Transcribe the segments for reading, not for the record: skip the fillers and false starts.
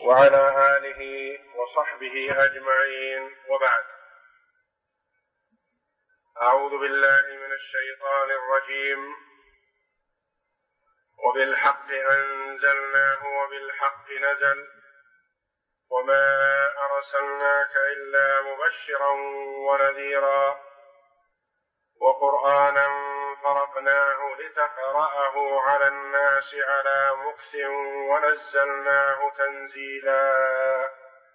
وعلى آله وصحبه أجمعين، وبعد. أعوذ بالله من الشيطان الرجيم. وبالحق أنزلناه وبالحق نزل وما أرسلناك إلا مبشرا ونذيرا وقرآنا فرقناه لتقرأه على الناس على مكث ونزلناه تنزيلا.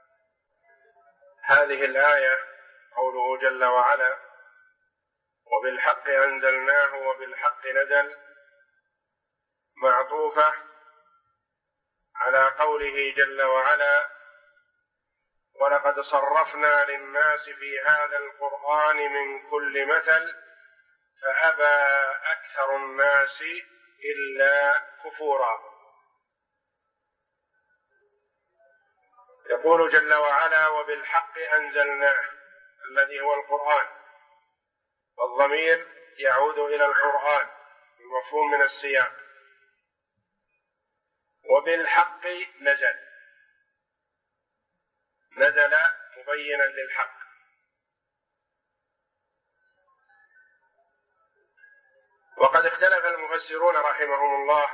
هذه الآية قوله جل وعلا وبالحق أنزلناه وبالحق نزل معطوفة على قوله جل وعلا ولقد صرفنا للناس في هذا القرآن من كل مثل فأبى أكثر الناس إلا كفورا. يقول جل وعلا وبالحق أنزلناه، الذي هو القرآن، والضمير يعود إلى القرآن المفهوم من السياق. وبالحق نزل مبينا للحق. وقد اختلف المفسرون رحمهم الله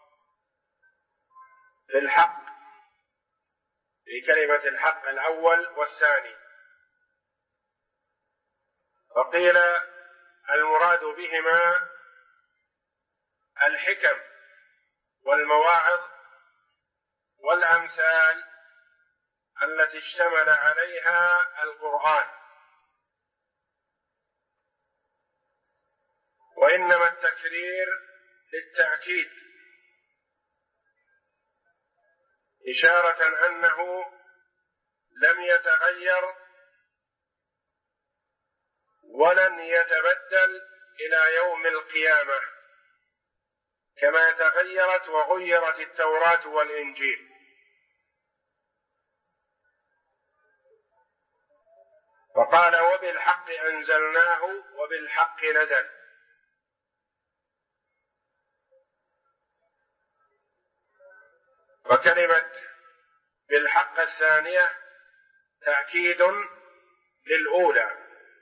في الحق، في كلمة الحق الأول والثاني، فقيل المراد بهما الحكم والمواعظ والأمثال التي اشتمل عليها القرآن، وإنما التكرير للتأكيد إشارة أنه لم يتغير ولن يتبدل إلى يوم القيامة كما تغيرت وغيرت التوراة والإنجيل. وقال وبالحق أنزلناه وبالحق نزل. وكلمة بالحق الثانية تأكيد للأولى،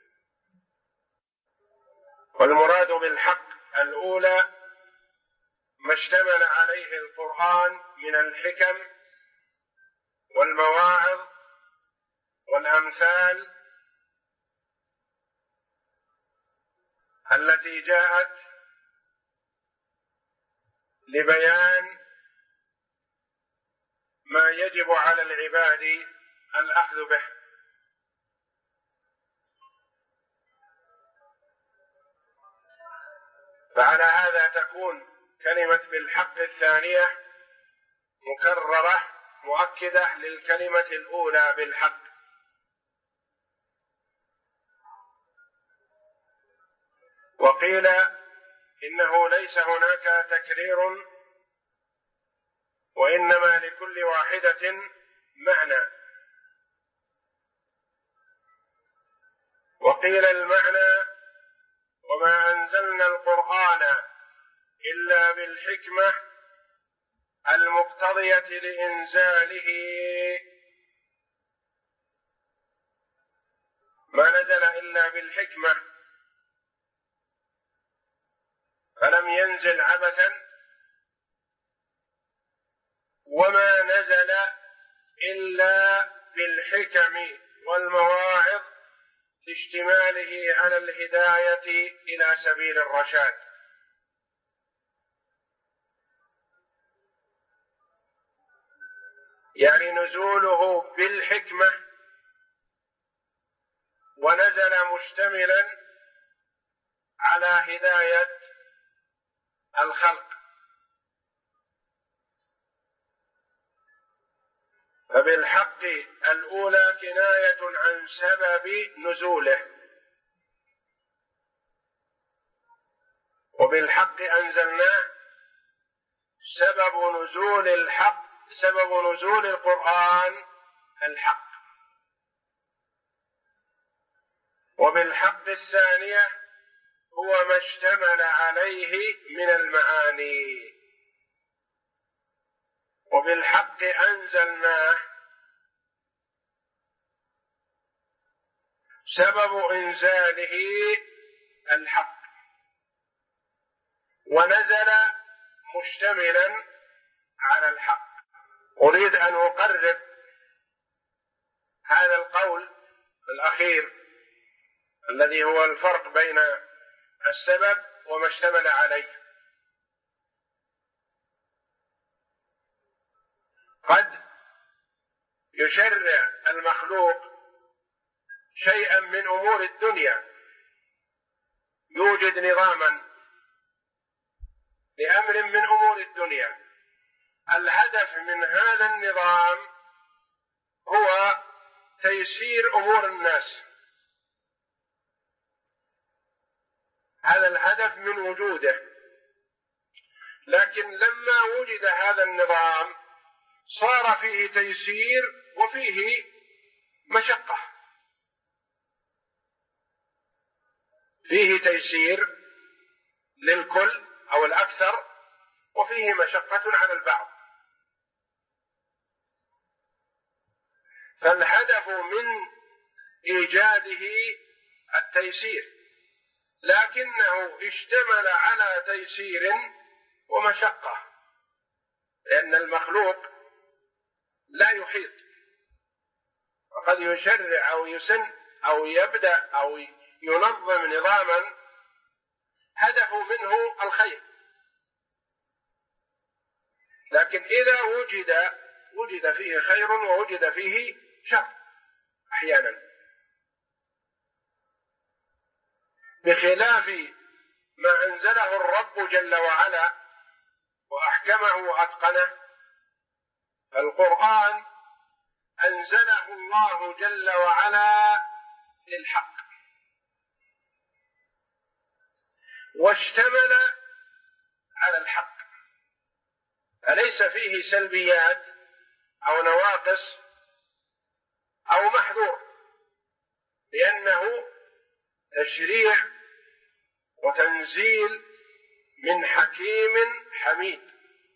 والمراد بالحق الأولى ما اشتمل عليه القرآن من الحكم والمواعظ والأمثال التي جاءت لبيان ما يجب على العباد الأخذ به. فعلى هذا تكون كلمة بالحق الثانية مكررة مؤكدة للكلمة الأولى بالحق. وقيل إنه ليس هناك تكرير، وإنما لكل واحدة معنى. وقيل المعنى وما أنزلنا القرآن إلا بالحكمة المقتضية لإنزاله، ما نزل إلا بالحكمة فلم ينزل عبثا، وما نزل إلا بالحكم والمواعظ لاشتماله على الهداية إلى سبيل الرشاد. يعني نزوله بالحكمة ونزل مشتملا على هداية الخلق. فبالحق الأولى كناية عن سبب نزوله، وبالحق أنزلناه سبب نزول الحق، سبب نزول القرآن الحق. وبالحق الثانية هو ما اشتمل عليه من المعاني. وبالحق أنزلناه سبب إنزاله الحق، ونزل مشتملا على الحق. أريد أن أقرب هذا القول الأخير الذي هو الفرق بين السبب وما اشتمل عليه. قد يشرع المخلوق شيئا من أمور الدنيا، يوجد نظاما لأمر من أمور الدنيا، الهدف من هذا النظام هو تيسير أمور الناس، هذا الهدف من وجوده. لكن لما وجد هذا النظام صار فيه تيسير وفيه مشقة، فيه تيسير للكل أو الأكثر وفيه مشقة على البعض. فالهدف من إيجاده التيسير، لكنه اشتمل على تيسير ومشقة، لأن المخلوق لا يحيط، وقد يشرع أو يسن أو يبدأ أو ينظم نظاما هدفه منه الخير، لكن إذا وجد فيه خير ووجد فيه شر أحيانا، بخلاف ما أنزله الرب جل وعلا وأحكمه وأتقنه. القرآن أنزله الله جل وعلا للحق، واشتمل على الحق، فليس فيه سلبيات أو نواقص أو محذور، لأنه تشريع وتنزيل من حكيم حميد،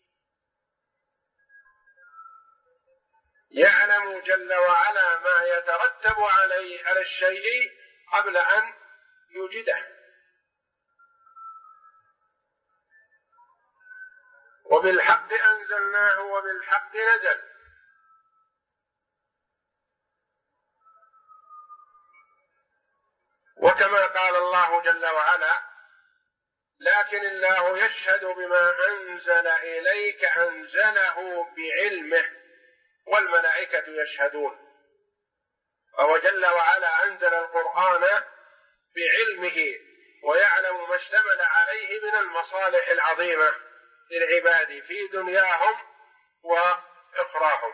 يعلم جل وعلا ما يترتب على الشيء قبل أن يوجده. وبالحق أنزلناه وبالحق نزل. وكما قال الله جل وعلا: لكن الله يشهد بما أنزل إليك أنزله بعلمه والملائكة يشهدون. فهو جل وعلا أنزل القرآن بعلمه ويعلم ما اشتمل عليه من المصالح العظيمة للعباد في دنياهم وأخراهم.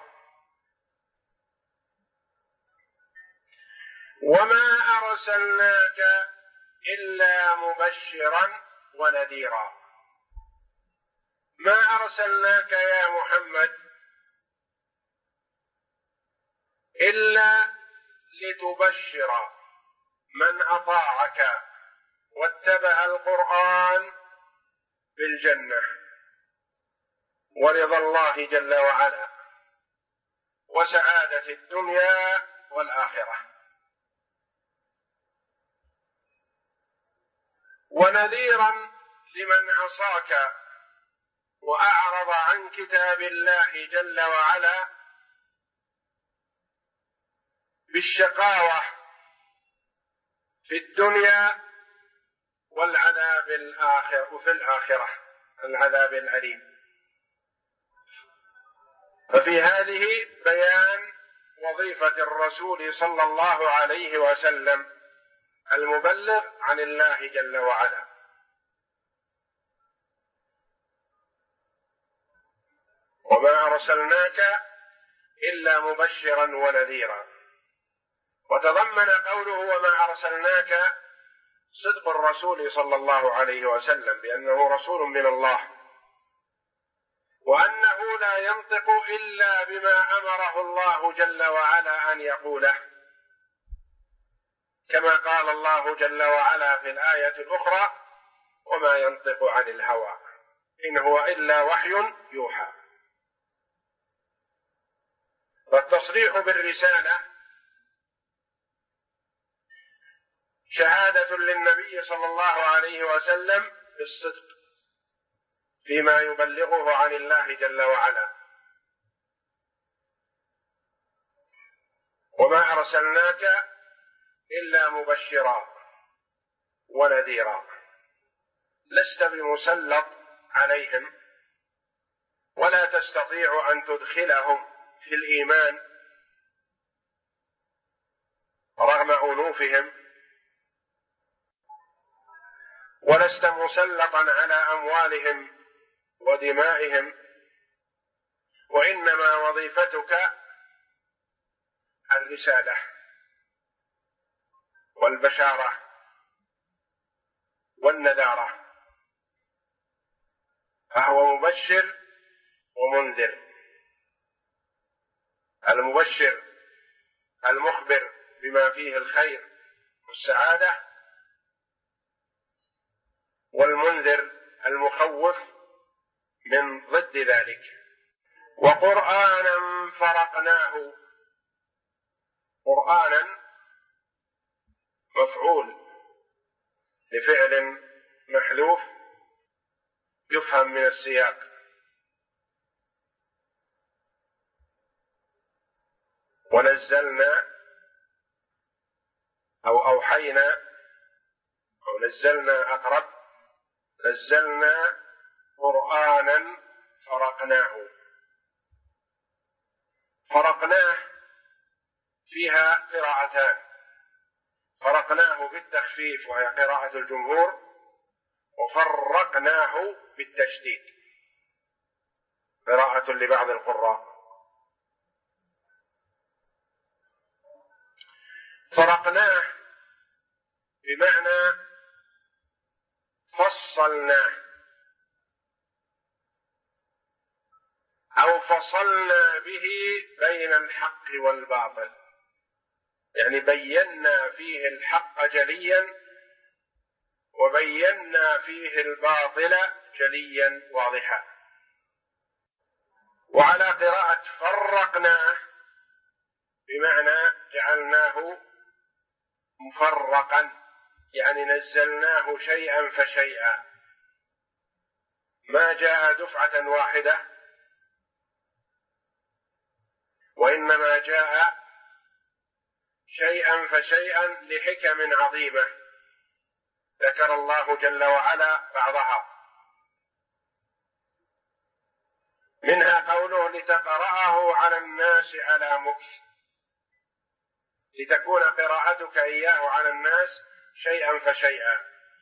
وما أرسلناك إلا مبشرا ونذيرا. ما أرسلناك يا محمد إلا لتبشر من أطاعك واتبع القرآن بالجنة ورضا الله جل وعلا وسعادة الدنيا والآخرة، ونذيرا لمن عصاك وأعرض عن كتاب الله جل وعلا بالشقاوة في الدنيا والعذاب الآخر وفي الآخرة العذاب الأليم. ففي هذه بيان وظيفة الرسول صلى الله عليه وسلم المبلغ عن الله جل وعلا. وما أرسلناك إلا مبشرا ونذيرا. وتضمن قوله وما أرسلناك صدق الرسول صلى الله عليه وسلم بأنه رسول من الله، وأنه لا ينطق إلا بما أمره الله جل وعلا أن يقوله، كما قال الله جل وعلا في الآية الأخرى: وما ينطق عن الهوى إن هو إلا وحي يوحى. فالتصريح بالرسالة شهادة للنبي صلى الله عليه وسلم بالصدق فيما يبلغه عن الله جل وعلا، وما أرسلناك إلا مبشرا ونذيرا، لست بمسلط عليهم ولا تستطيع أن تدخلهم في الإيمان رغم أنوفهم، ولست مسلطا على أموالهم ودمائهم، وإنما وظيفتك الرسالة والبشارة والنذارة، فهو مبشر ومنذر. المبشر المخبر بما فيه الخير والسعادة، والمنذر المخوف من ضد ذلك. وقرآنا فرقناه، قرآنا مفعول لفعل محذوف يفهم من السياق، ونزلنا أو أوحينا أو نزلنا أقرب، نزلنا قرآنا فرقناه. فرقناه فيها قراءتان، فرقناه بالتخفيف وهي قراءة الجمهور، وفرقناه بالتشديد قراءة لبعض القراء. فرقناه بمعنى فصلناه أو فصلنا به بين الحق والباطل، يعني بينا فيه الحق جليا وبينا فيه الباطل جليا واضحا. وعلى قراءة فرقناه بمعنى جعلناه مفرقا، يعني نزلناه شيئا فشيئا، ما جاء دفعة واحدة، وإنما جاء شيئا فشيئا لحكم عظيمة ذكر الله جل وعلا بعضها، منها قوله لتقرأه على الناس على مكث، لتكون قراءتك إياه على الناس شيئا فشيئا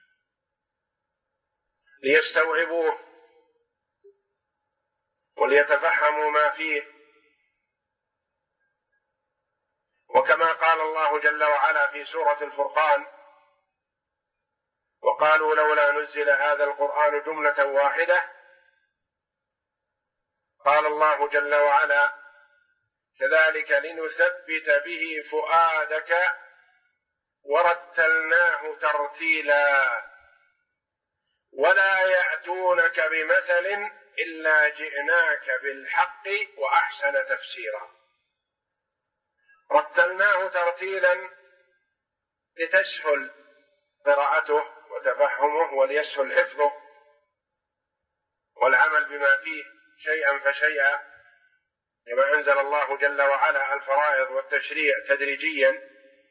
ليستوعبوه وليتفهموا ما فيه. وكما قال الله جل وعلا في سورة الفرقان: وقالوا لولا نزل هذا القرآن جملة واحدة، قال الله جل وعلا: كذلك لنثبت به فؤادك ورتلناه ترتيلا ولا يأتونك بمثل إلا جئناك بالحق وأحسن تفسيرا. رتلناه ترتيلا لتسهل قراءته وتفهمه وليسهل حفظه والعمل بما فيه شيئا فشيئا، كما أنزل الله جل وعلا الفرائض والتشريع تدريجيا.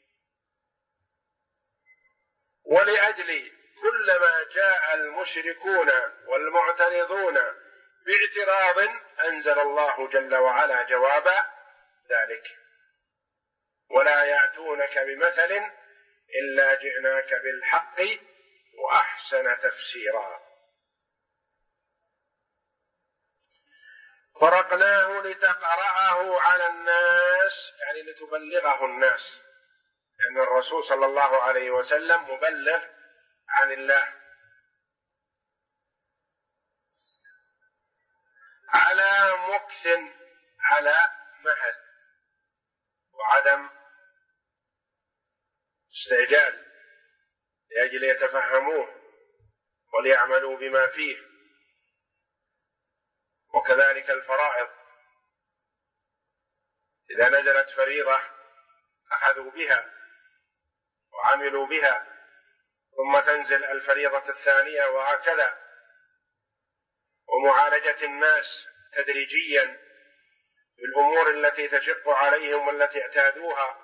ولأجل كلما جاء المشركون والمعترضون باعتراض أنزل الله جل وعلا جواب ذلك: ولا يأتونك بمثل إلا جئناك بالحق وأحسن تفسيرا. فرقناه لتقرأه على الناس، يعني لتبلغه الناس، لأن الرسول صلى الله عليه وسلم مبلغ عن الله، على مكث، على مهل وعدم استعجال، لأجل يتفهموه وليعملوا بما فيه. وكذلك الفرائض إذا نزلت فريضة أخذوا بها وعملوا بها، ثم تنزل الفريضة الثانية، وهكذا. ومعالجة الناس تدريجيا بالأمور التي تشق عليهم والتي اعتادوها،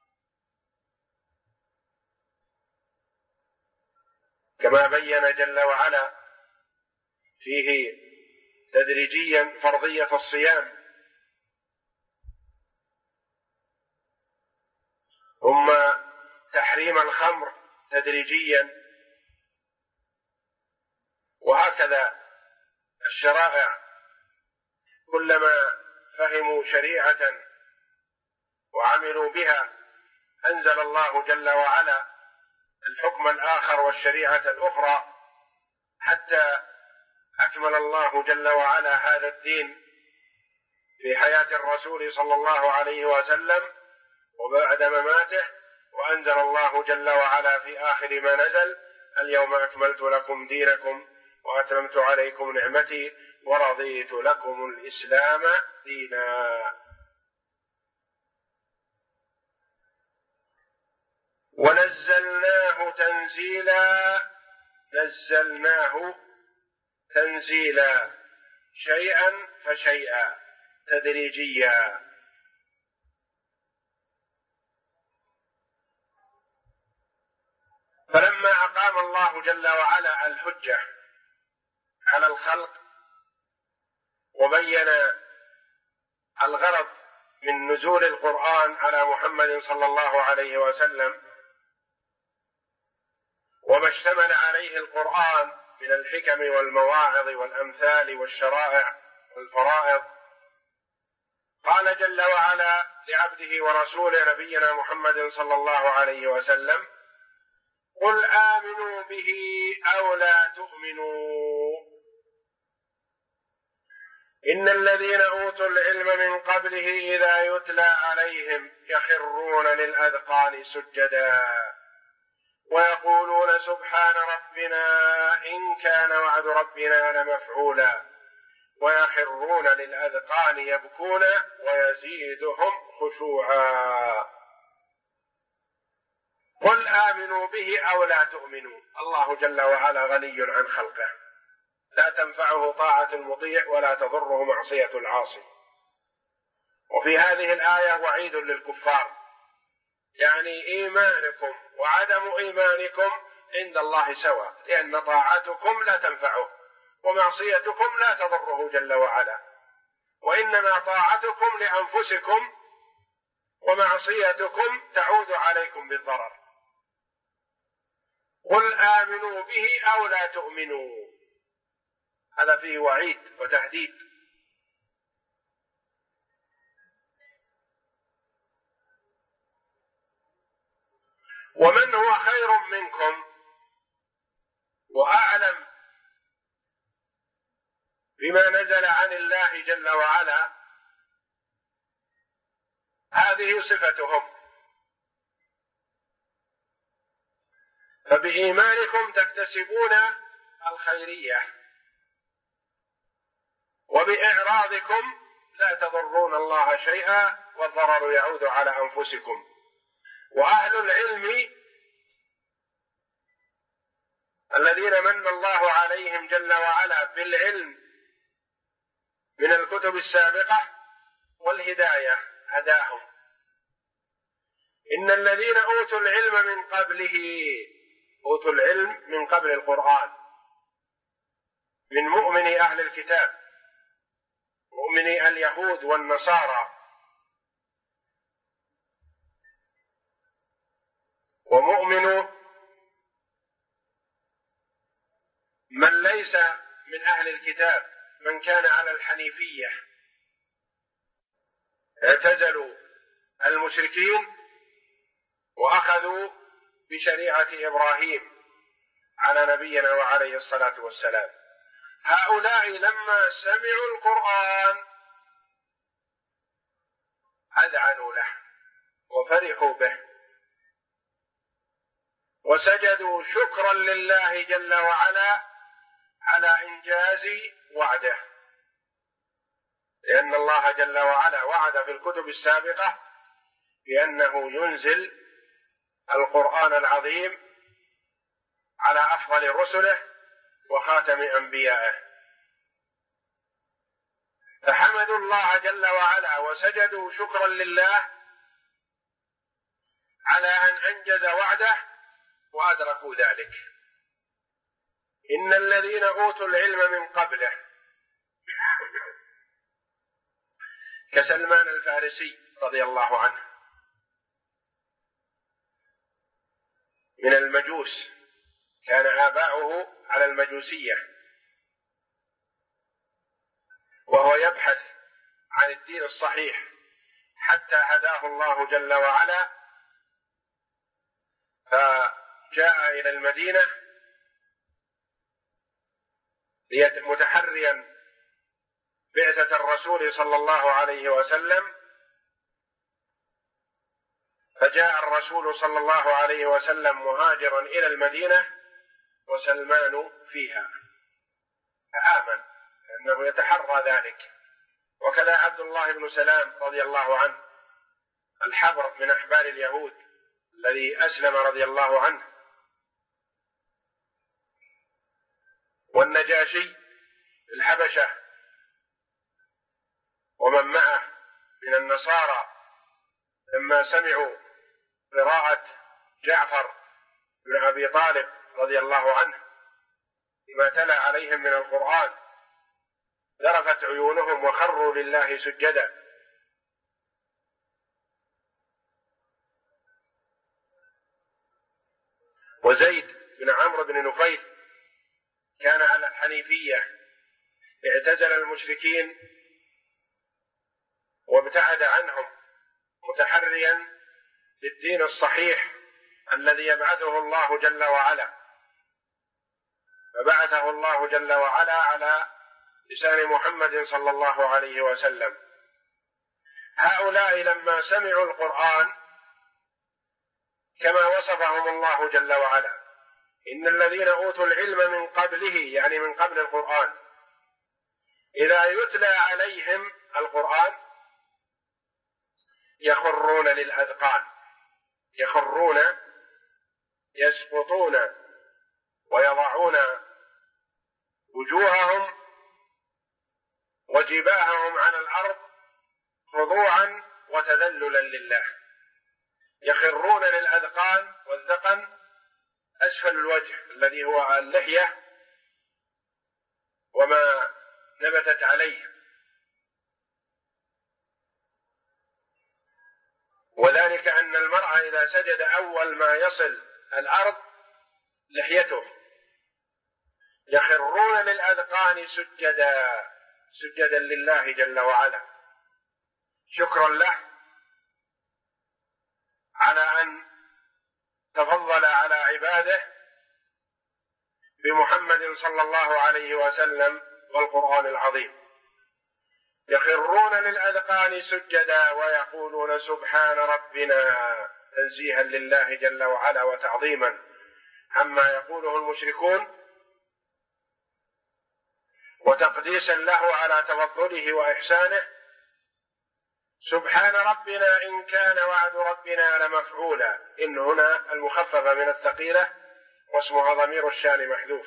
كما بين جل وعلا فيه تدريجيا فرضية الصيام، ثم تحريم الخمر تدريجيا، وهكذا الشرائع كلما فهموا شريعة وعملوا بها أنزل الله جل وعلا الحكم الآخر والشريعة الأخرى، حتى أكمل الله جل وعلا هذا الدين في حياة الرسول صلى الله عليه وسلم وبعد مماته. وأنزل الله جل وعلا في آخر ما نزل: اليوم أكملت لكم دينكم وأتممت عليكم نعمتي ورضيت لكم الإسلام دينا. ونزلناه تنزيلا، نزلناه تنزيلا، شيئا فشيئا تدريجيا. فلما أقام الله جل وعلا الحجة على الخلق وبين الغرض من نزول القرآن على محمد صلى الله عليه وسلم وما اشتمل عليه القرآن من الحكم والمواعظ والأمثال والشرائع والفرائض، قال جل وعلا لعبده ورسوله نبينا محمد صلى الله عليه وسلم: قل آمنوا به أو لا تؤمنوا، إن الذين أوتوا العلم من قبله إذا يتلى عليهم يخرون للأذقان سجدا ويقولون سبحان ربنا إن كان وعد ربنا لمفعولا ويخرون للأذقان يبكون ويزيدهم خشوعا. قل آمنوا به أو لا تؤمنوا. الله جل وعلا غني عن خلقه، لا تنفعه طاعة المطيع ولا تضره معصية العاصي. وفي هذه الآية وعيد للكفار، يعني إيمانكم وعدم إيمانكم عند الله سواء، لأن طاعتكم لا تنفعه ومعصيتكم لا تضره جل وعلا، وإنما طاعتكم لأنفسكم ومعصيتكم تعود عليكم بالضرر. قل آمنوا به أو لا تؤمنوا، هذا فيه وعيد وتهديد. ومن هو خير منكم وأعلم بما نزل عن الله جل وعلا، هذه صفتهم. فبإيمانكم تكتسبون الخيرية، وبإعراضكم لا تضرون الله شيئا والضرر يعود على أنفسكم. وأهل العلم الذين من الله عليهم جل وعلا بالعلم من الكتب السابقة والهداية هداهم. إن الذين أوتوا العلم من قبله، أوتوا العلم من قبل القرآن، من مؤمني أهل الكتاب، مؤمني اليهود والنصارى، ومؤمن من ليس من أهل الكتاب، من كان على الحنيفية، اعتزلوا المشركين وأخذوا بشريعة إبراهيم على نبينا وعليه الصلاة والسلام. هؤلاء لما سمعوا القرآن أذعنوا له وفرحوا به وسجدوا شكرا لله جل وعلا على إنجاز وعده. لأن الله جل وعلا وعد في الكتب السابقة بأنه ينزل القرآن العظيم على أفضل رسله وخاتم أنبيائه، فحمدوا الله جل وعلا وسجدوا شكرا لله على أن أنجز وعده وأدركوا ذلك. إن الذين أوتوا العلم من قبله كسلمان الفارسي رضي الله عنه من المجوس، كان آباؤه على المجوسية وهو يبحث عن الدين الصحيح حتى هداه الله جل وعلا، فجاء إلى المدينة متحريا بعثة الرسول صلى الله عليه وسلم، فجاء الرسول صلى الله عليه وسلم مهاجرا إلى المدينة وسلمان فيها، فآمن لأنه يتحرى ذلك. وكذا عبد الله بن سلام رضي الله عنه الحبر من أحبار اليهود الذي أسلم رضي الله عنه، والنجاشي الحبشة ومن معه من النصارى لما سمعوا قراءة جعفر بن أبي طالب رضي الله عنه بما تلا عليهم من القرآن ذرفت عيونهم وخروا لله سجدا. وزيد بن عمرو بن نفيل كان على الحنيفية، اعتزل المشركين وابتعد عنهم متحريا للدين الصحيح الذي يبعثه الله جل وعلا، فبعثه الله جل وعلا على لسان محمد صلى الله عليه وسلم. هؤلاء لما سمعوا القرآن كما وصفهم الله جل وعلا، إن الذين أوتوا العلم من قبله يعني من قبل القرآن إذا يتلى عليهم القرآن يخرون للأذقان، يخرون يسقطون ويضعون وجوههم وجباههم على الأرض خضوعا وتذللا لله، يخرون للأذقان، والذقن أسفل الوجه الذي هو اللحية وما نبتت عليه، وذلك أن المرء إذا سجد أول ما يصل الأرض لحيته، يخرون للأذقان سجدا لله جل وعلا شكرا له على أن تفضل على عباده بمحمد صلى الله عليه وسلم والقرآن العظيم. يخرون للأذقان سجدا ويقولون سبحان ربنا، تنزيها لله جل وعلا وتعظيما عما يقوله المشركون وتقديسا له على تفضله وإحسانه. سبحان ربنا إن كان وعد ربنا لمفعولا، إن هنا المخففة من الثقيلة واسمها ضمير الشان محذوف.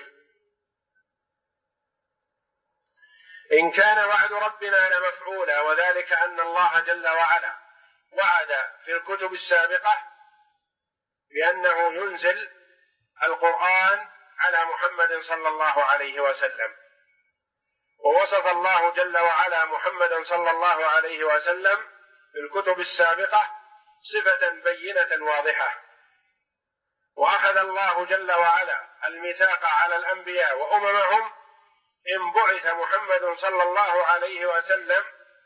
إن كان وعد ربنا لمفعولا، وذلك أن الله جل وعلا وعد في الكتب السابقة بأنه ينزل القرآن على محمد صلى الله عليه وسلم، ووصف الله جل وعلا محمدا صلى الله عليه وسلم في الكتب السابقة صفة بينة واضحة. وأخذ الله جل وعلا الميثاق على الأنبياء وأممهم إن بعث محمد صلى الله عليه وسلم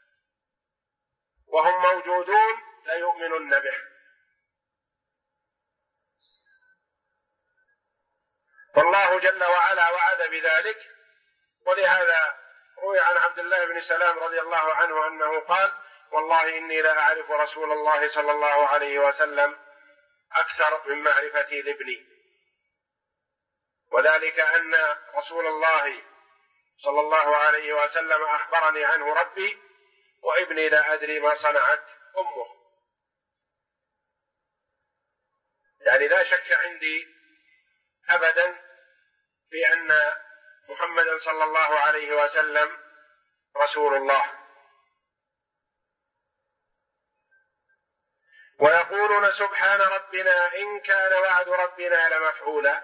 وهم موجودون ليؤمنن به. فالله جل وعلا وعد بذلك، ولهذا روي عن عبد الله بن سلام رضي الله عنه أنه قال: والله إني لا أعرف رسول الله صلى الله عليه وسلم أكثر من معرفتي لابني، وذلك أن رسول الله صلى الله عليه وسلم أخبرني عنه ربي وابني لا أدري ما صنعت أمه. يعني لا شك عندي أبدا في أن محمدا صلى الله عليه وسلم رسول الله. ويقولون سبحان ربنا إن كان وعد ربنا لمفعولا،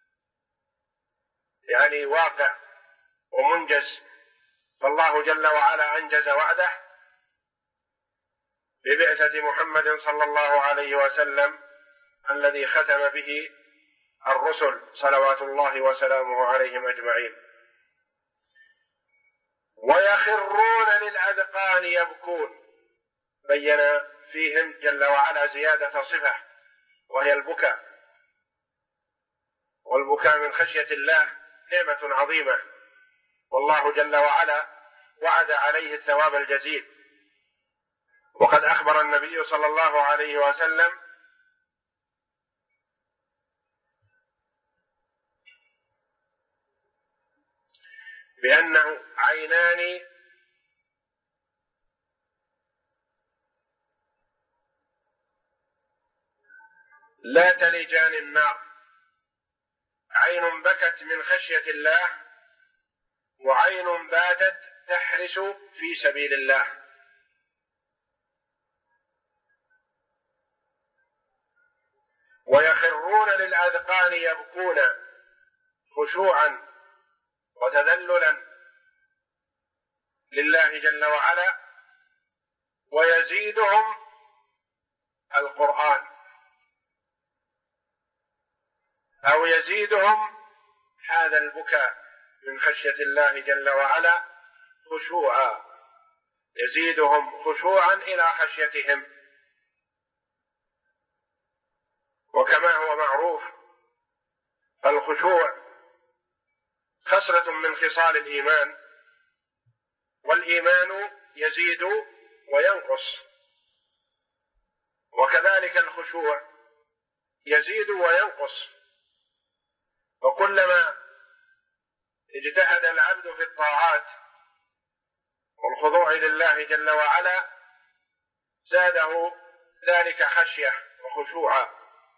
يعني واقع ومنجز، فالله جل وعلا أنجز وعده ببعثة محمد صلى الله عليه وسلم الذي ختم به الرسل صلوات الله وسلامه عليهم أجمعين. ويخرون للأذقان يبكون، بين فيهم جل وعلا زيادة صفة وهي البكاء، والبكاء من خشية الله نعمة عظيمة، والله جل وعلا وعد عليه الثواب الجزيل. وقد أخبر النبي صلى الله عليه وسلم بأنه عينان لا تلجان النار، عين بكت من خشية الله، وعين باتت تحرس في سبيل الله. ويخرون للأذقان يبكون خشوعا وتذللا لله جل وعلا، ويزيدهم القرآن أو يزيدهم هذا البكاء من خشية الله جل وعلا خشوعا، يزيدهم خشوعا إلى خشيتهم. وكما هو معروف الخشوع خصلة من خصال الإيمان، والإيمان يزيد وينقص، وكذلك الخشوع يزيد وينقص. وكلما اجتهد العبد في الطاعات والخضوع لله جل وعلا زاده ذلك خشية وخشوعا.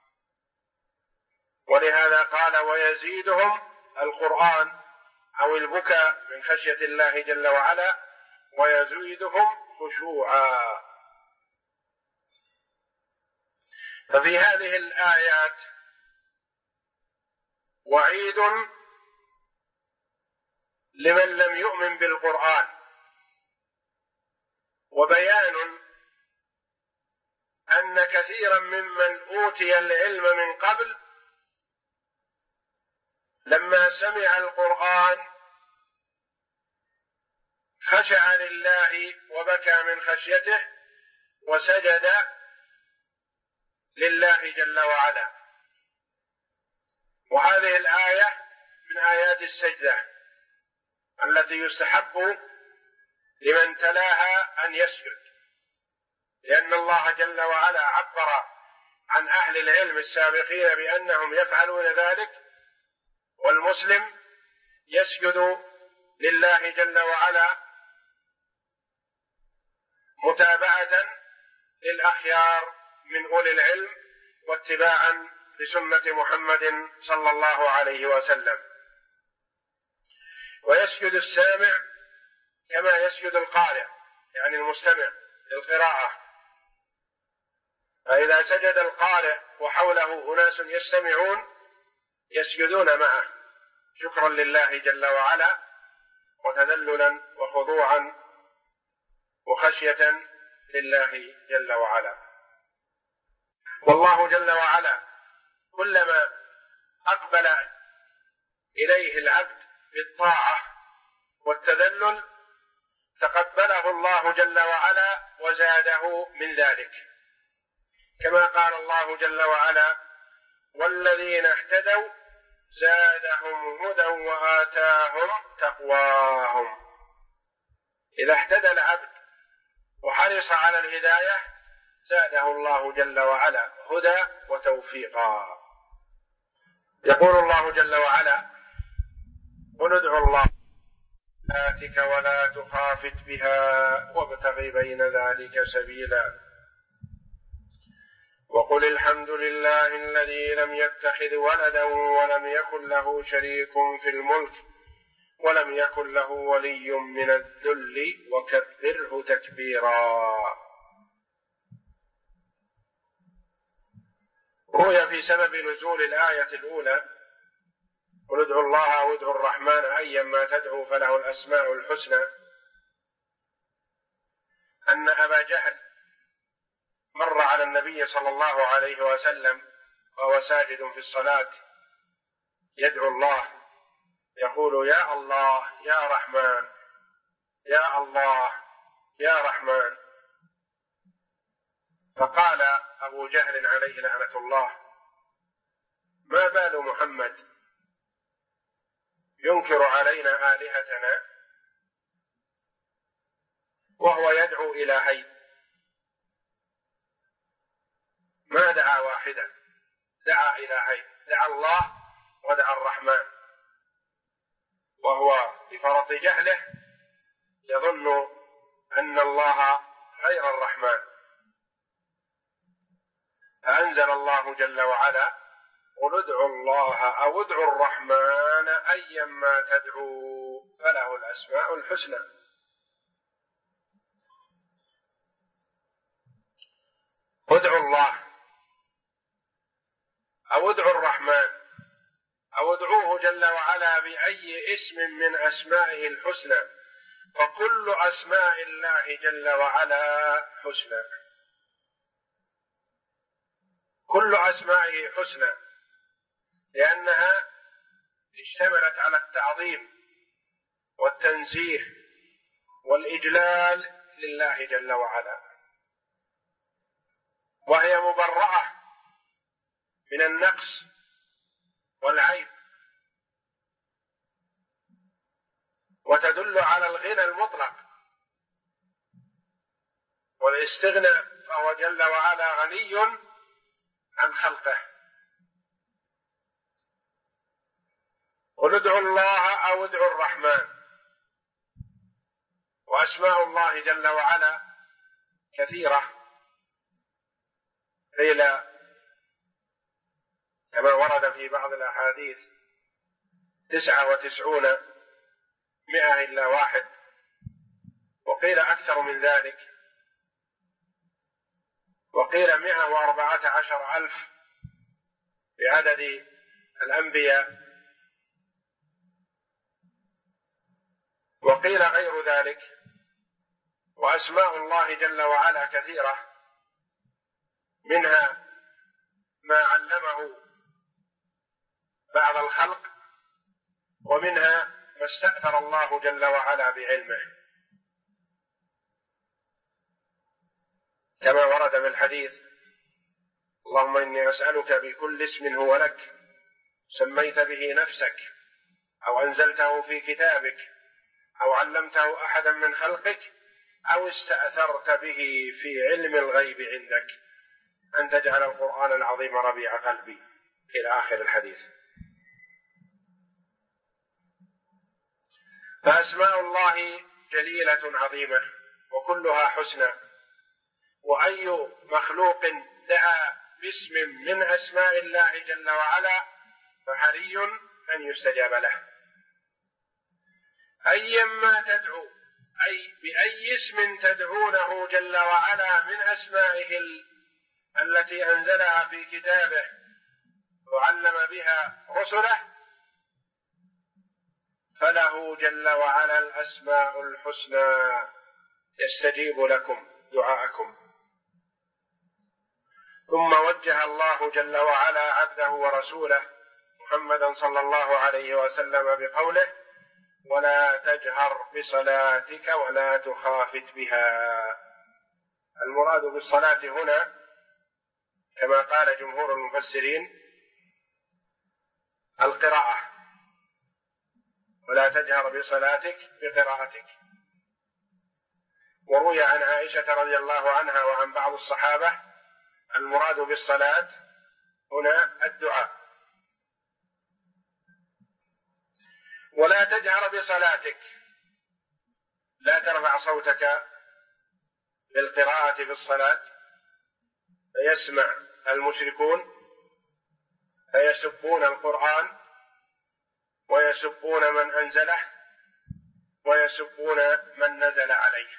ولهذا قال ويزيدهم القرآن أو البكاء من خشية الله جل وعلا، ويزيدهم خشوعا. ففي هذه الآيات وعيد لمن لم يؤمن بالقرآن، وبيان أن كثيرا ممن أوتي العلم من قبل لما سمع القرآن خشع لله وبكى من خشيته وسجد لله جل وعلا. وهذه الآية من آيات السجدة التي يستحب لمن تلاها أن يسجد، لأن الله جل وعلا عبر عن أهل العلم السابقين بأنهم يفعلون ذلك، والمسلم يسجد لله جل وعلا متابعة للأخيار من أولي العلم واتباعا لسنة محمد صلى الله عليه وسلم. ويسجد السامع كما يسجد القارئ، يعني المستمع للقراءة. فإذا سجد القارئ وحوله أناس يستمعون يسجدون معه شكرا لله جل وعلا وتذللا وخضوعا وخشية لله جل وعلا. والله جل وعلا كلما أقبل إليه العبد بالطاعة والتذلل تقبله الله جل وعلا وزاده من ذلك، كما قال الله جل وعلا والذين اهتدوا زادهم هدى وآتاهم تقواهم. إذا اهتدى العبد وحرص على الهداية زاده الله جل وعلا هدى وتوفيقا. يقول الله جل وعلا قل ادعوا الله آتك ولا تخافت بها وابتغ بين ذلك سبيلا. وقل الحمد لله الذي لم يتخذ ولدا ولم يكن له شريك في الملك ولم يكن له ولي من الذل وكبره تكبيرا. روي في سبب نزول الآية الأولى قل ادعوا الله أو ادعوا الرحمن أيما تدعوا فله الأسماء الحسنى أن أبا جهل مر على النبي صلى الله عليه وسلم وهو ساجد في الصلاة يدعو الله يقول يا الله يا رحمن يا الله يا رحمن. فقال أبو جهل عليه لعنة الله ما بال محمد ينكر علينا آلهتنا وهو يدعو إلهين، ما دعا واحدا، دعا إلهين، دعا الله ودعا الرحمن، وهو بفرط جهله يظن أن الله غير الرحمن. فأنزل الله جل وعلا قل ادعوا الله أو ادعوا الرحمن أيما تدعوا فله الأسماء الحسنى. ادعوا الله أو ادعوا الرحمن أو ادعوه جل وعلا بأي اسم من أسمائه الحسنى، فكل أسماء الله جل وعلا حسنى، كل أسمائه حسنى، لأنها اشتملت على التعظيم والتنزيه والإجلال لله جل وعلا، وهي مبرأة من النقص والعيب، وتدل على الغنى المطلق والاستغناء، فهو جل وعلا غني عن خلقه. قل ادعوا الله أو ادعوا الرحمن. وأسماء الله جل وعلا كثيرة، قيل كما ورد في بعض الأحاديث 99 100 إلا واحد، وقيل أكثر من ذلك، وقيل 114,000 بعدد الأنبياء، وقيل غير ذلك. وأسماء الله جل وعلا كثيرة، منها ما علمه بعض الخلق، ومنها ما استأثر الله جل وعلا بعلمه، كما ورد في الحديث اللهم إني أسألك بكل اسم هو لك سميت به نفسك أو أنزلته في كتابك أو علمته أحدا من خلقك أو استأثرت به في علم الغيب عندك أن تجعل القرآن العظيم ربيع قلبي إلى آخر الحديث. فأسماء الله جليلة عظيمة وكلها حسنى، وأي مخلوق دعا باسم من أسماء الله جل وعلا فحري أن يستجاب له. أيما تدعو أي بأي اسم تدعونه جل وعلا من أسمائه التي أنزلها في كتابه وعلم بها رسله فله جل وعلا الأسماء الحسنى يستجيب لكم دعاءكم. ثم وجه الله جل وعلا عبده ورسوله محمدا صلى الله عليه وسلم بقوله ولا تجهر بصلاتك ولا تخافت بها. المراد بالصلاة هنا كما قال جمهور المفسرين القراءة، ولا تجهر بصلاتك بقراءتك. وروي عن عائشة رضي الله عنها وعن بعض الصحابة المراد بالصلاة هنا الدعاء. ولا تجهر بصلاتك لا ترفع صوتك بالقراءة في الصلاة فيسمع المشركون فيسبون القرآن ويسبون من أنزله ويسبون من نزل عليه.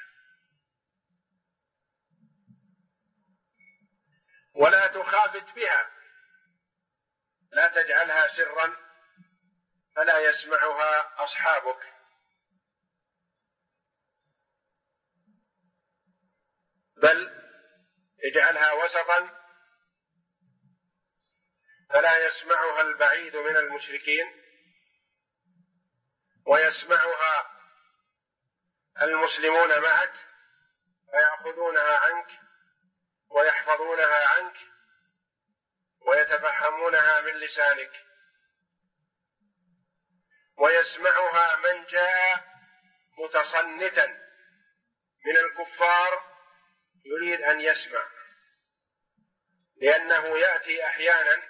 ولا تخافت بها، لا تجعلها سرا فلا يسمعها أصحابك، بل اجعلها وسطا فلا يسمعها البعيد من المشركين ويسمعها المسلمون معك فيأخذونها عنك ويحفظونها عنك ويتفهمونها من لسانك، ويسمعها من جاء متصنتا من الكفار يريد أن يسمع، لأنه يأتي أحيانا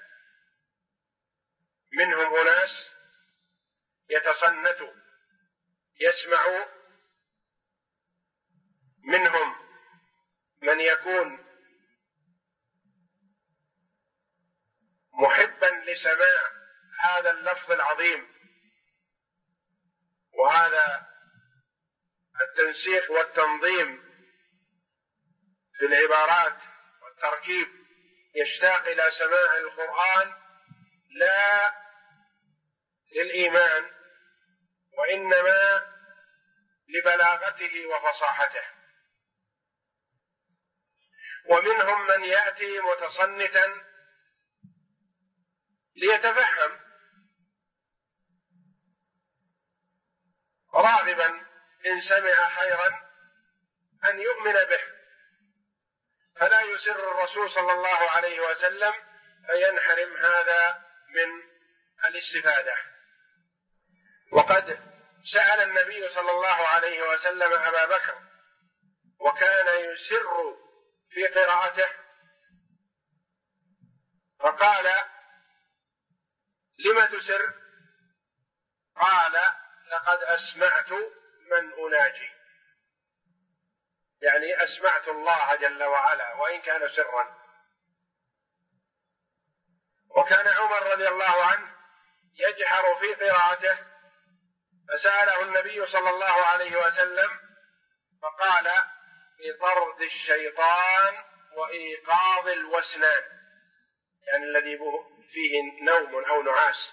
منهم أناس يتصنتوا يسمعوا، منهم من يكون محبا لسماع هذا اللفظ العظيم وهذا التنسيق والتنظيم في العبارات والتركيب، يشتاق إلى سماع القرآن لا للإيمان وإنما لبلاغته وفصاحته. ومنهم من يأتي متصنتا ليتفهم راغبا إن سمع خيرا أن يؤمن به، فلا يسر الرسول صلى الله عليه وسلم فينحرم هذا من الاستفادة. وقد سأل النبي صلى الله عليه وسلم أبا بكر وكان يسر في قراءته فقال: لم تسر؟ قال: لقد أسمعت من أناجي، يعني أسمعت الله جل وعلا وإن كان سرا. وكان عمر رضي الله عنه يجهر في قراءته فسأله النبي صلى الله عليه وسلم فقال: بطرد الشيطان وإيقاظ الوسنان، يعني الذي فيه نوم أو نعاس.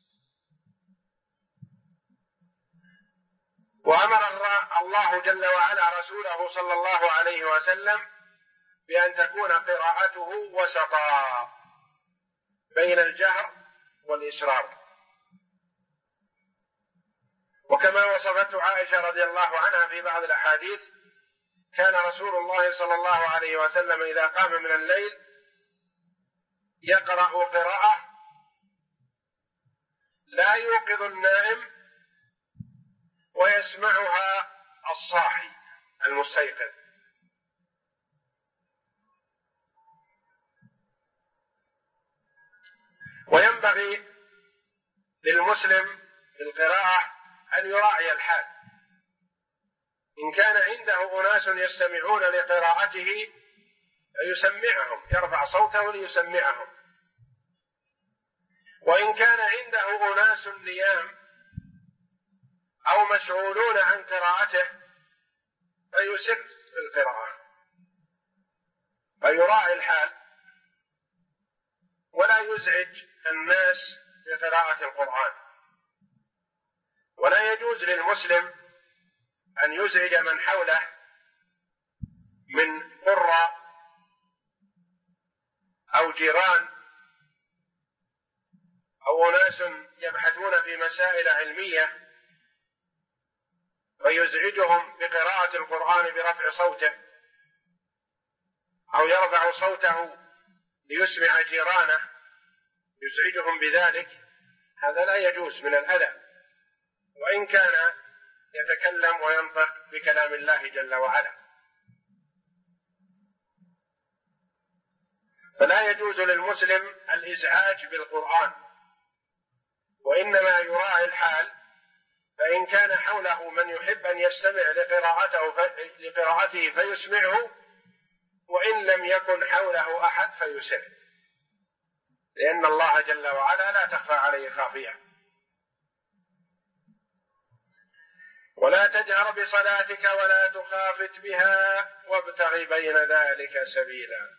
وأمر الله جل وعلا رسوله صلى الله عليه وسلم بأن تكون قراءته وسطا بين الجهر والإسرار، وكما وصفته عائشة رضي الله عنها في بعض الأحاديث: كان رسول الله صلى الله عليه وسلم إذا قام من الليل يقرأ قراءة لا يوقظ النائم ويسمعها الصاحي المستيقظ. وينبغي للمسلم في القراءة أن يراعي الحال، إن كان عنده أناس يستمعون لقراءته فيسمعهم، يرفع صوته ليسمعهم، وإن كان عنده أناس نيام أو مشغولون عن قراءته فيسر في القراءة، فيراعي الحال ولا يزعج الناس بقراءة القرآن. ولا يجوز للمسلم أن يزعج من حوله من قراء أو جيران أو ناس يبحثون في مسائل علمية فيزعجهم بقراءة القرآن برفع صوته، أو يرفع صوته ليسمع جيرانه يزعجهم بذلك، هذا لا يجوز من الأذى، وإن كان يتكلم وينطق بكلام الله جل وعلا. فلا يجوز فإن كان حوله من يحب أن يستمع لقراءته فيسمعه، وإن لم يكن حوله أحد فيسر، لأن الله جل وعلا لا تخفى عليه خافية. ولا تجهر بصلاتك ولا تخافت بها وابتغ بين ذلك سبيلا.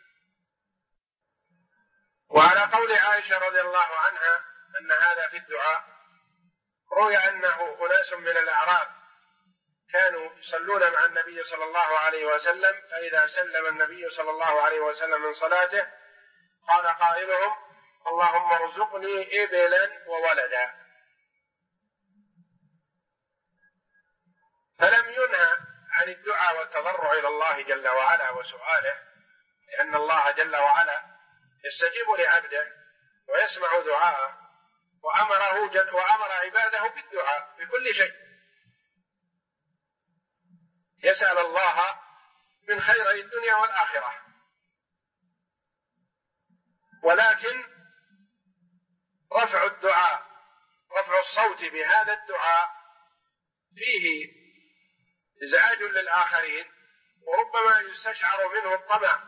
وعلى قول عائشة رضي الله عنها أن هذا في الدعاء، روي أنه أناس من الأعراب كانوا يصلون مع النبي صلى الله عليه وسلم، فإذا سلم النبي صلى الله عليه وسلم من صلاته قال قائلهم: اللهم ارزقني إبلا وولدا. فلم ينهى عن الدعاء والتضرع إلى الله جل وعلا وسؤاله، لأن الله جل وعلا يستجيب لعبده ويسمع دعاءه، وأمر عباده بالدعاء بكل شيء، يسأل الله من خيري الدنيا والآخرة. ولكن رفع الصوت بهذا الدعاء فيه إزعاج للآخرين، وربما يستشعر منه الطمع،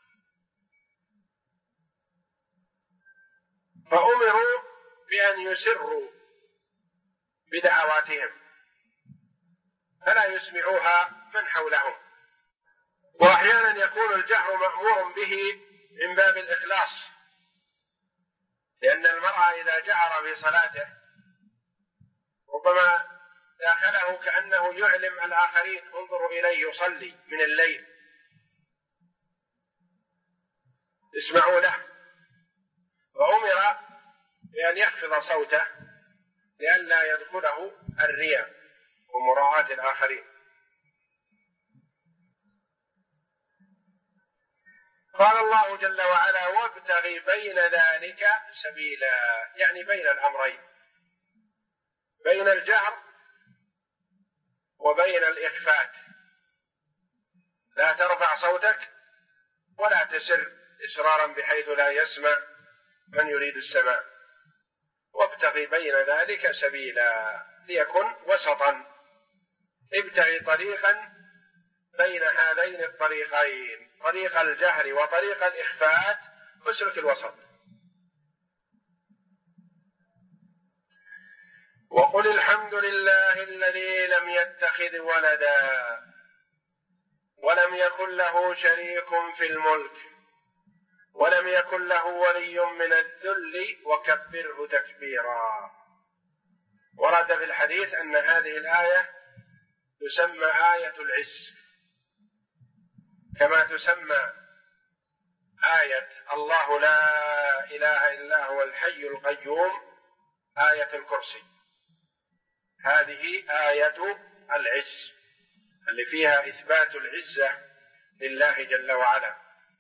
فأمروا بأن يسروا بدعواتهم فلا يسمعوها من حولهم. وأحيانا يكون الجهر مأمور به من باب الإخلاص، لأن المرء إذا جهر في صلاته ربما داخله كأنه يعلم الآخرين: انظروا إليه يصلي من الليل، اسمعوا له. فأمر بأن يخفض صوته لئلا يدخله الرياء ومراعاة الآخرين. قال الله جل وعلا: وابتغ بين ذلك سبيلا، يعني بين الأمرين، بين الجهر وبين الإخفات. لا ترفع صوتك ولا تسر إسرارا بحيث لا يسمع من يريد السماع. وابتغ بين ذلك سبيلا، ليكن وسطا، ابتغ طريقا بين هذين الطريقين، طريق الجهر وطريق الإخفات، اسلك الوسط. وقل الحمد لله الذي لم يتخذ ولدا ولم يكن له شريك في الملك ولم يكن له ولي من الذل وكبره تكبيرا. ورد في الحديث أن هذه الآية تسمى آية العز، كما تسمى آية الله لا إله إلا هو الحي القيوم آية الكرسي. هذه آية العز اللي فيها إثبات العزة لله جل وعلا.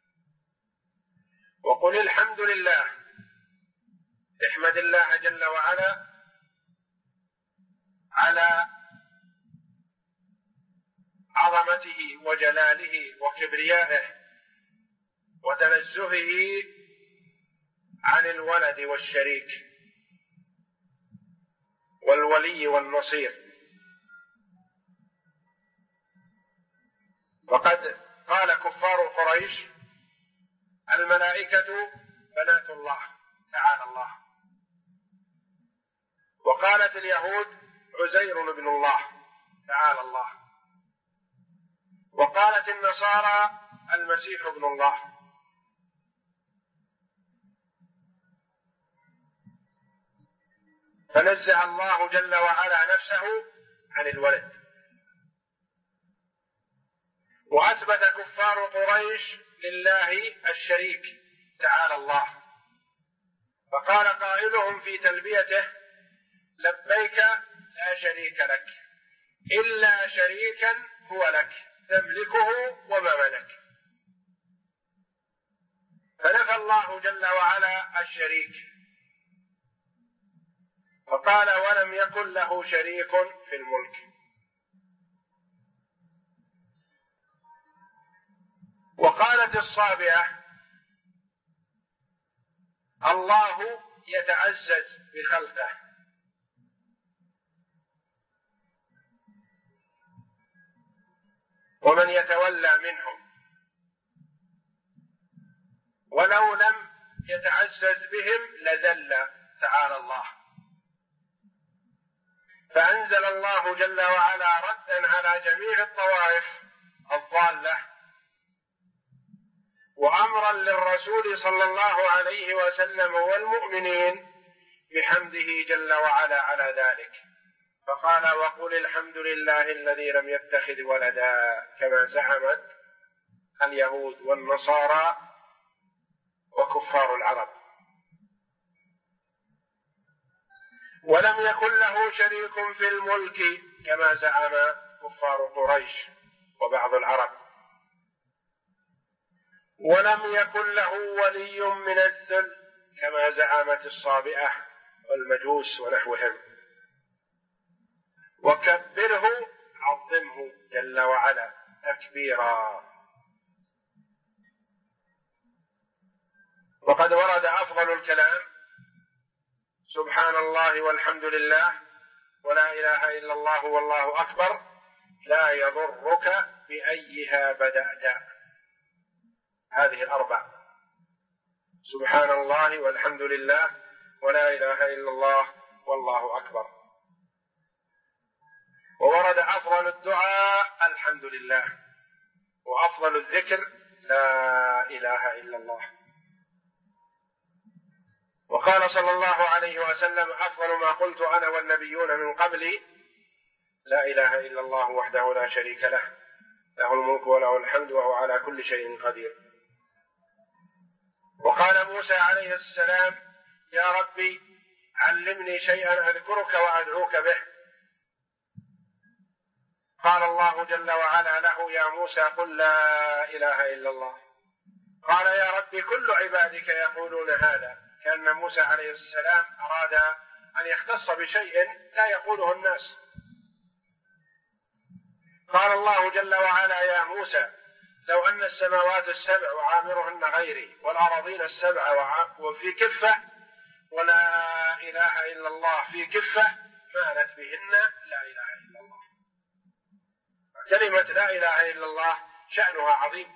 وقل الحمد لله، احمد الله جل وعلا على عظمته وجلاله وكبريائه وتنزهه عن الولد والشريك والولي والنصير. وقد قال كفار قريش: الملائكة بنات الله تعالى الله. وقالت اليهود: عزير بن الله تعالى الله. وقالت النصارى: المسيح ابن الله. فنزه الله جل وعلا نفسه عن الولد. وأثبت كفار قريش لله الشريك تعالى الله، فقال قائلهم في تلبيته: لبيك لا شريك لك إلا شريكا هو لك تملكه وما ملك. فنفى الله جل وعلا الشريك، فقال: ولم يكن له شريك في الملك. وقالت الصابئة: الله يتعزز بخلقه ومن يتولى منهم، ولو لم يتعزز بهم لذل تعالى الله. فأنزل الله جل وعلا ردا على جميع الطوائف الضالة، وأمرا للرسول صلى الله عليه وسلم والمؤمنين بحمده جل وعلا على ذلك، فقال: وقل الحمد لله الذي لم يتخذ ولدا، كما زعمت اليهود والنصارى وكفار العرب. ولم يكن له شريك في الملك، كما زعم كفار قريش وبعض العرب. ولم يكن له ولي من الذل، كما زعمت الصابئة والمجوس ونحوهم. وكبره، عظمه جل وعلا تكبيرا. وقد ورد أفضل الكلام: سبحان الله والحمد لله ولا إله إلا الله والله أكبر، لا يضرك بأيها بدأت. هذه الأربع: سبحان الله والحمد لله ولا إله إلا الله والله أكبر. وورد أفضل الدعاء الحمد لله، وأفضل الذكر لا إله إلا الله. وقال صلى الله عليه وسلم: أفضل ما قلت أنا والنبيون من قبلي لا إله إلا الله وحده لا شريك له، له الملك وله الحمد وهو على كل شيء قدير. وقال موسى عليه السلام: يا ربي علمني شيئا أذكرك وأدعوك به. قال الله جل وعلا له: يا موسى قل لا إله إلا الله. قال: يا ربي كل عبادك يقولون هذا، كأن موسى عليه السلام أراد أن يختص بشيء لا يقوله الناس. قال الله جل وعلا: يا موسى لو أن السماوات السبع وعامرهن غيري والأراضين السبع وفي كفة ولا إله إلا الله في كفة مالت بهن لا إله إلا الله. كلمة لا إله إلا الله شأنها عظيم،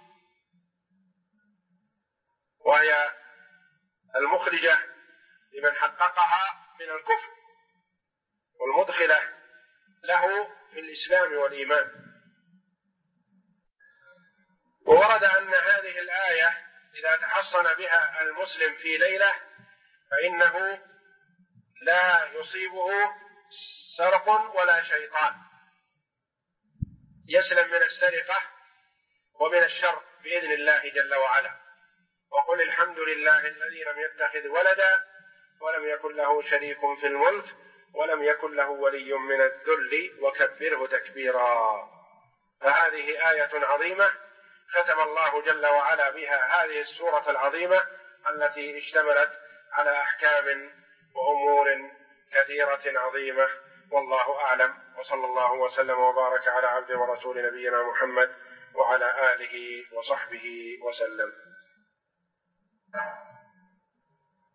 وهي المخرجة لمن حققها من الكفر والمدخلة له في الإسلام والإيمان. وورد أن هذه الآية إذا تحصن بها المسلم في ليلة فإنه لا يصيبه سرق ولا شيطان، يسلم من السرقة ومن الشر بإذن الله جل وعلا. وقل الحمد لله الذي لم يتخذ ولدا ولم يكن له شريك في الملك ولم يكن له ولي من الذل وكبره تكبيرا. فهذه آية عظيمة ختم الله جل وعلا بها هذه السورة العظيمة التي اشتملت على أحكام وأمور كثيرة عظيمة. والله أعلم، وصلى الله وسلم وبارك على عبد ورسول نبينا محمد وعلى آله وصحبه وسلم.